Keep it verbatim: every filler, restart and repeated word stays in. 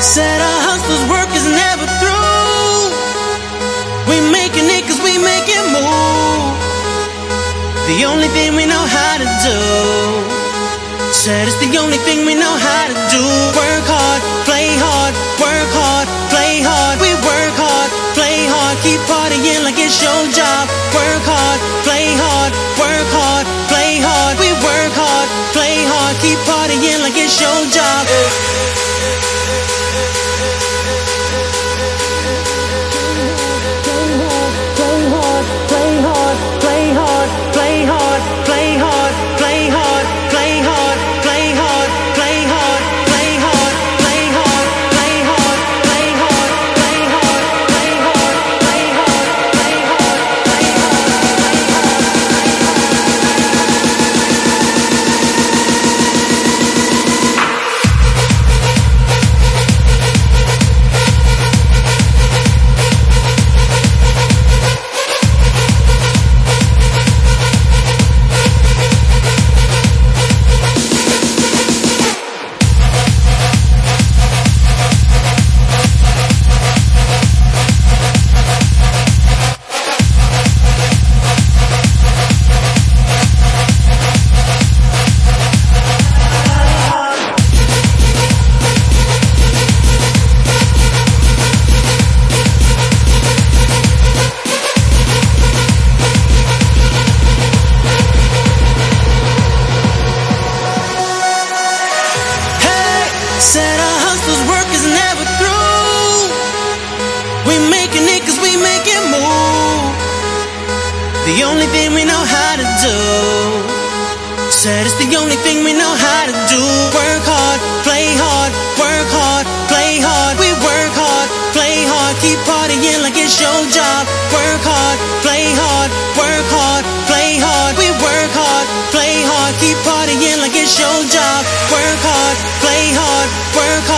Said our hustler's work is never through. We making it cause we make it move. The only thing we know how to do. Said it's the only thing we know how to do. Work hard, play hard, work hard, play hard. We work hard, play hard, keep partying like it's your job. Work hard, play hard, work hard, play hard. We work hard, play hard, keep partying like it's your job. Said our hustler's work is never through. We making it cause we make it move. The only thing we know how to do. Said it's the only thing we know how to do. Work hard, play hard, work hard, play hard. We work hard, play hard, keep partying like it's your job. Work hard, play hard, work hard, play hard. We work hard, play hard, keep partying like it's your job. Work hard, play hard, work hard.